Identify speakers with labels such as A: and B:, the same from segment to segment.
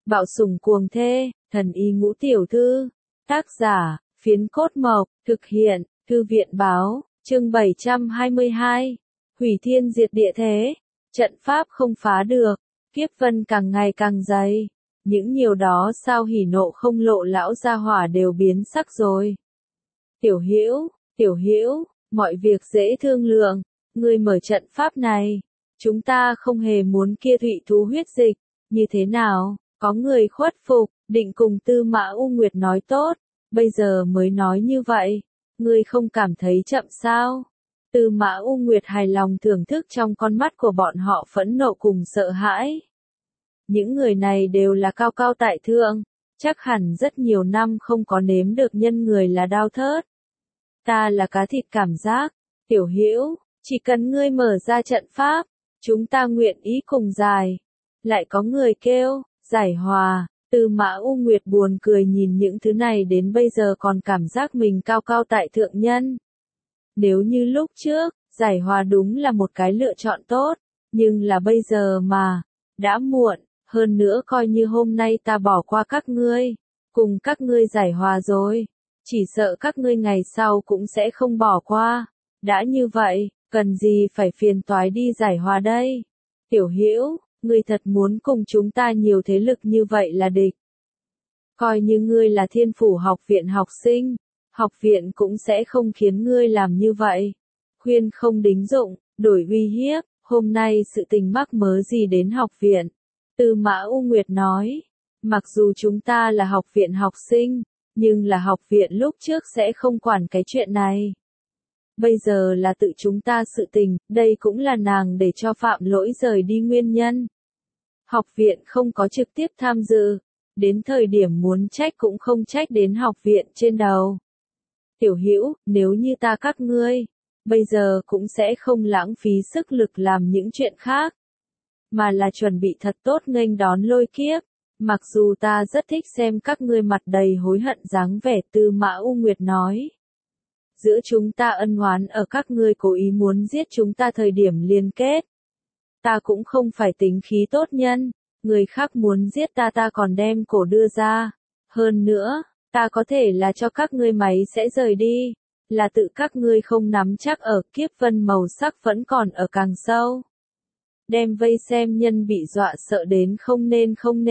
A: Bạo sủng cuồng thê, thần y ngũ tiểu thư. Tác giả, Phiến Cốt Mộc, thực hiện, Thư viện báo, chương 722. Hủy thiên diệt địa thế, trận pháp không phá được, kiếp vân càng ngày càng dày. Những nhiều đó sao hỉ nộ không lộ lão gia hỏa đều biến sắc rồi. Tiểu Hữu, mọi việc dễ thương lượng, ngươi mở trận pháp này. Chúng ta không hề muốn kia thủy thú huyết dịch, như thế nào? Có người khuất phục, định cùng Tư Mã U Nguyệt nói tốt, bây giờ mới nói như vậy, ngươi không cảm thấy chậm sao? Tư Mã U Nguyệt hài lòng thưởng thức trong con mắt của bọn họ phẫn nộ cùng sợ hãi. Những người này đều là cao cao tại thượng, chắc hẳn rất nhiều năm không có nếm được nhân người là đao thớt. Ta là cá thịt cảm giác, Tiểu Hữu, chỉ cần ngươi mở ra trận pháp, chúng ta nguyện ý cùng giải. Lại có người kêu, giải hòa. Tư Mã U Nguyệt buồn cười nhìn những thứ này đến bây giờ còn cảm giác mình cao cao tại thượng nhân. Nếu như lúc trước, giải hòa đúng là một cái lựa chọn tốt, nhưng là bây giờ mà, đã muộn, hơn nữa coi như hôm nay ta bỏ qua các ngươi, cùng các ngươi giải hòa rồi, chỉ sợ các ngươi ngày sau cũng sẽ không bỏ qua. Đã như vậy, cần gì phải phiền toái đi giải hòa đây? Tiểu Hữu, ngươi thật muốn cùng chúng ta nhiều thế lực như vậy là địch. Coi như ngươi là Thiên Phủ học viện học sinh, học viện cũng sẽ không khiến ngươi làm như vậy. Khuyên không đính dụng, đổi uy hiếp, hôm nay sự tình mắc mớ gì đến học viện. Tư Mã U Nguyệt nói, mặc dù chúng ta là học viện học sinh, nhưng là học viện lúc trước sẽ không quản cái chuyện này. Bây giờ là tự chúng ta sự tình, đây cũng là nàng để cho phạm lỗi rời đi nguyên nhân. Học viện không có trực tiếp tham dự, đến thời điểm muốn trách cũng không trách đến học viện trên đầu. Tiểu Hữu, nếu như ta các ngươi, bây giờ cũng sẽ không lãng phí sức lực làm những chuyện khác, mà là chuẩn bị thật tốt nghênh đón lôi kiếp. Mặc dù ta rất thích xem các ngươi mặt đầy hối hận dáng vẻ, Tư Mã U Nguyệt nói. Giữa chúng ta ân oán ở các ngươi cố ý muốn giết chúng ta thời điểm liên kết. Ta cũng không phải tính khí tốt nhân, người khác muốn giết ta ta còn đem cổ đưa ra. Hơn nữa, ta có thể là cho các ngươi máy sẽ rời đi, là tự các ngươi không nắm chắc ở, kiếp vân màu sắc vẫn còn ở càng sâu. Đem vây xem nhân bị dọa sợ đến không nên.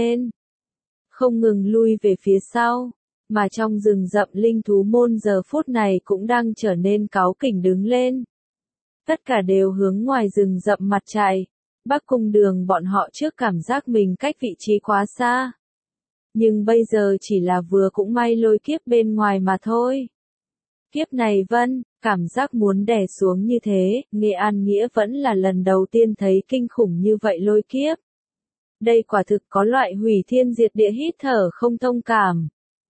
A: Không ngừng lui về phía sau, mà trong rừng rậm linh thú môn giờ phút này cũng đang trở nên cáu kỉnh đứng lên. Tất cả đều hướng ngoài rừng rậm mặt chạy. Bắc Cung Đường bọn họ trước cảm giác mình cách vị trí quá xa. Nhưng bây giờ chỉ là vừa cũng may lôi kiếp bên ngoài mà thôi. Kiếp này Vân, cảm giác muốn đè xuống như thế, Nghệ An Nghĩa vẫn là lần đầu tiên thấy kinh khủng như vậy lôi kiếp. Đây quả thực có loại hủy thiên diệt địa hít thở không thông cảm.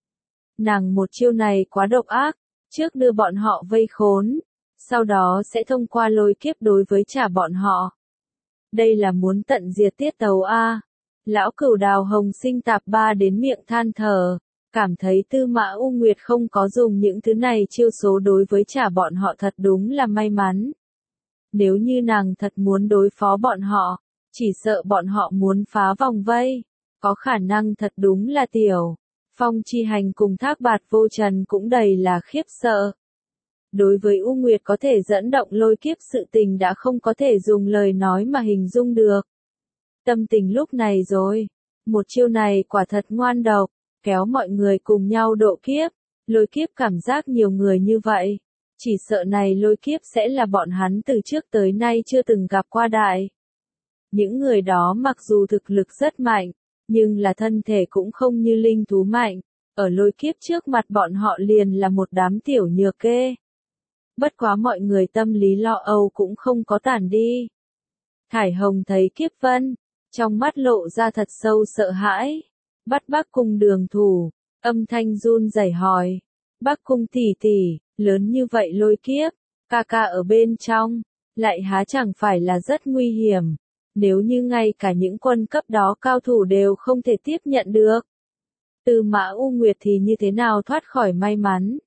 A: Nàng một chiêu này quá độc ác, trước đưa bọn họ vây khốn, sau đó sẽ thông qua lôi kiếp đối với trả bọn họ. Đây là muốn tận diệt tiết tấu a. Lão Cửu Đào Hồng Sinh Tạp Ba đến miệng than thở, cảm thấy Tư Mã U Nguyệt không có dùng những thứ này chiêu số đối với trả bọn họ thật đúng là may mắn. Nếu như nàng thật muốn đối phó bọn họ, chỉ sợ bọn họ muốn phá vòng vây, có khả năng thật đúng là Tiểu Phong Chi Hành cùng Thác Bạt Vô Trần cũng đầy là khiếp sợ. Đối với U Nguyệt có thể dẫn động lôi kiếp sự tình đã không có thể dùng lời nói mà hình dung được. Tâm tình lúc này rồi, một chiêu này quả thật ngoan độc, kéo mọi người cùng nhau độ kiếp, lôi kiếp cảm giác nhiều người như vậy. Chỉ sợ này lôi kiếp sẽ là bọn hắn từ trước tới nay chưa từng gặp qua đại. Những người đó mặc dù thực lực rất mạnh, nhưng là thân thể cũng không như linh thú mạnh, ở lôi kiếp trước mặt bọn họ liền là một đám tiểu nhược kê. Bất quá mọi người tâm lý lo âu cũng không có tản đi. Thải Hồng thấy kiếp vân, trong mắt lộ ra thật sâu sợ hãi. Bắt Bắc Cung Đường thủ, âm thanh run rẩy hỏi. Bắc Cung tỷ tỷ, lớn như vậy lôi kiếp, ca ca ở bên trong, lại há chẳng phải là rất nguy hiểm. Nếu như ngay cả những quân cấp đó cao thủ đều không thể tiếp nhận được. Tư Mã U Nguyệt thì như thế nào thoát khỏi may mắn?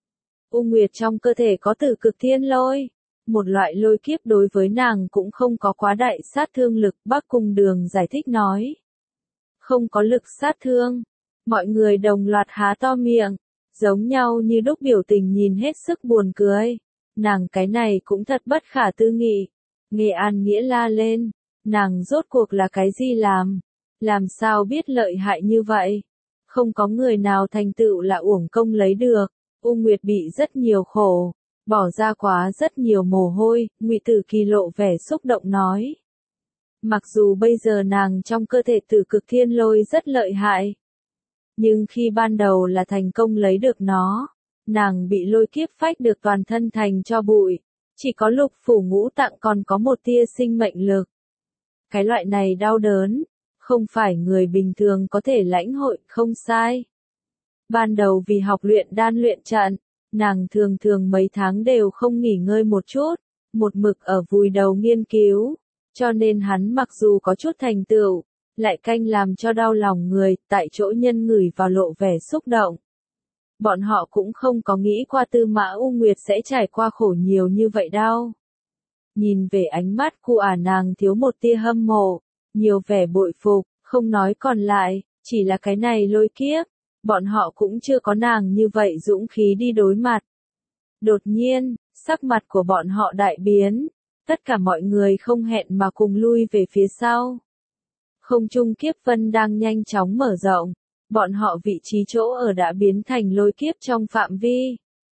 A: U Nguyệt trong cơ thể có Tử Cực Thiên Lôi, một loại lôi kiếp đối với nàng cũng không có quá đại sát thương lực, Bắc Cung Đường giải thích nói. không có lực sát thương. Mọi người đồng loạt há to miệng, giống nhau như đúc biểu tình nhìn hết sức buồn cười. Nàng cái này cũng thật bất khả tư nghị. Nghe An Nghĩa la lên, nàng rốt cuộc là cái gì làm sao biết lợi hại như vậy. Không có người nào thành tựu là uổng công lấy được. U Nguyệt bị rất nhiều khổ, bỏ ra quá rất nhiều mồ hôi, Ngụy Tử Kỳ lộ vẻ xúc động nói. Mặc dù bây giờ nàng trong cơ thể Tử Cực Thiên Lôi rất lợi hại, nhưng khi ban đầu là thành công lấy được nó, nàng bị lôi kiếp phách được toàn thân thành cho bụi, chỉ có lục phủ ngũ tạng còn có một tia sinh mệnh lực. Cái loại này đau đớn, không phải người bình thường có thể lãnh hội, không sai. Ban đầu vì học luyện đan luyện trận, nàng thường mấy tháng đều không nghỉ ngơi một chút, một mực ở vùi đầu nghiên cứu, cho nên hắn mặc dù có chút thành tựu, lại canh làm cho đau lòng người, tại chỗ nhân ngửi vào lộ vẻ xúc động. Bọn họ cũng không có nghĩ qua Tư Mã U Nguyệt sẽ trải qua khổ nhiều như vậy đâu. Nhìn về ánh mắt của nàng thiếu một tia hâm mộ, nhiều vẻ bội phục, không nói còn lại, chỉ là cái này lôi kiếp, bọn họ cũng chưa có nàng như vậy dũng khí đi đối mặt. Đột nhiên, sắc mặt của bọn họ đại biến, tất cả mọi người không hẹn mà cùng lui về phía sau. Không trung kiếp vân đang nhanh chóng mở rộng, bọn họ vị trí chỗ ở đã biến thành lôi kiếp trong phạm vi.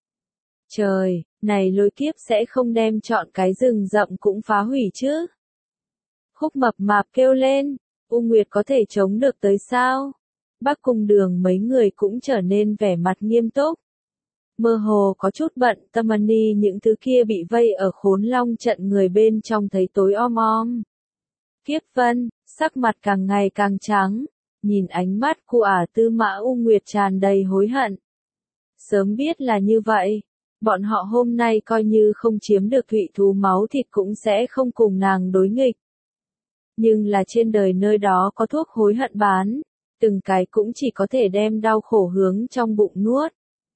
A: Trời, này lôi kiếp sẽ không đem chọn cái rừng rậm cũng phá hủy chứ? Khúc Mập Mạp kêu lên, U Nguyệt có thể chống được tới sao? Bắc Cung Đường mấy người cũng trở nên vẻ mặt nghiêm túc. Mơ hồ có chút bận tâm đi những thứ kia bị vây ở Khốn Long trận người bên trong thấy tối om om. Kiếp Vân, sắc mặt càng ngày càng trắng, nhìn ánh mắt của Tư Mã U Nguyệt tràn đầy hối hận. Sớm biết là như vậy, bọn họ hôm nay coi như không chiếm được thụy thú máu thịt cũng sẽ không cùng nàng đối nghịch. Nhưng là trên đời nơi đó có thuốc hối hận bán, từng cái cũng chỉ có thể đem đau khổ hướng trong bụng nuốt.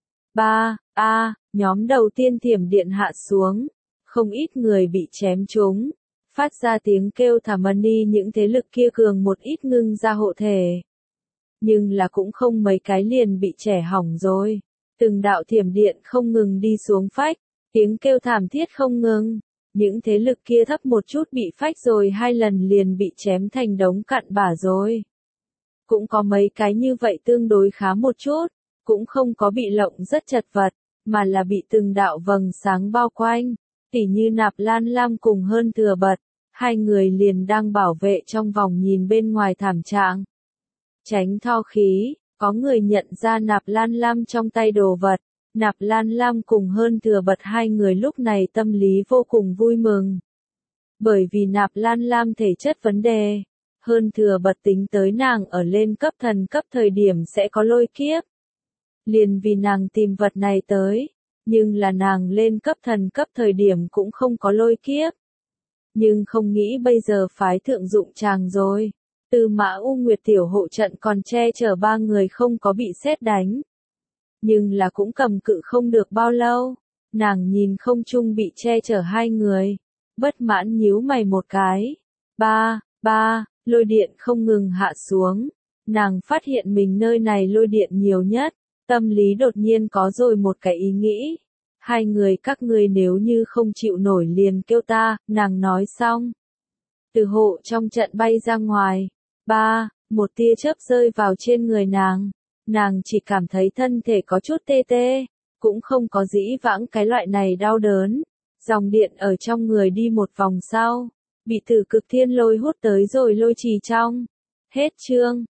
A: Nhóm đầu tiên thiểm điện hạ xuống, không ít người bị chém trúng, phát ra tiếng kêu thảm đi những thế lực kia cường một ít ngưng ra hộ thể. Nhưng là cũng không mấy cái liền bị trẻ hỏng rồi, từng đạo thiểm điện không ngừng đi xuống phách, tiếng kêu thảm thiết không ngừng. Những thế lực kia thấp một chút bị phách rồi 2 lần liền bị chém thành đống cặn bã rồi. Cũng có mấy cái như vậy tương đối khá một chút, cũng không có bị lộng rất chật vật, mà là bị từng đạo vầng sáng bao quanh, tỉ như Nạp Lan Lam cùng Hơn Thừa Bật, 2 người liền đang bảo vệ trong vòng nhìn bên ngoài thảm trạng. Tránh tho khí, có người nhận ra Nạp Lan Lam trong tay đồ vật. Nạp Lan Lam cùng Hơn Thừa Bật 2 người lúc này tâm lý vô cùng vui mừng. Bởi vì Nạp Lan Lam thể chất vấn đề, Hơn Thừa Bật tính tới nàng ở lên cấp thần cấp thời điểm sẽ có lôi kiếp. Liền vì nàng tìm vật này tới, nhưng là nàng lên cấp thần cấp thời điểm cũng không có lôi kiếp. Nhưng không nghĩ bây giờ phái thượng dụng chàng rồi. Tư Mã U Nguyệt tiểu hộ trận còn che chở 3 người không có bị sét đánh. Nhưng là cũng cầm cự không được bao lâu, nàng nhìn không trung bị che chở 2 người, bất mãn nhíu mày một cái. Lôi điện không ngừng hạ xuống, nàng phát hiện mình nơi này lôi điện nhiều nhất, tâm lý đột nhiên có rồi một cái ý nghĩ. 2 người các ngươi nếu như không chịu nổi liền kêu ta, nàng nói xong. Từ hộ trong trận bay ra ngoài, một tia chớp rơi vào trên người nàng. Nàng chỉ cảm thấy thân thể có chút tê tê, cũng không có dĩ vãng cái loại này đau đớn. Dòng điện ở trong người đi một vòng sau, bị Tử Cực Thiên Lôi hút tới rồi lôi trì trong. Hết chương.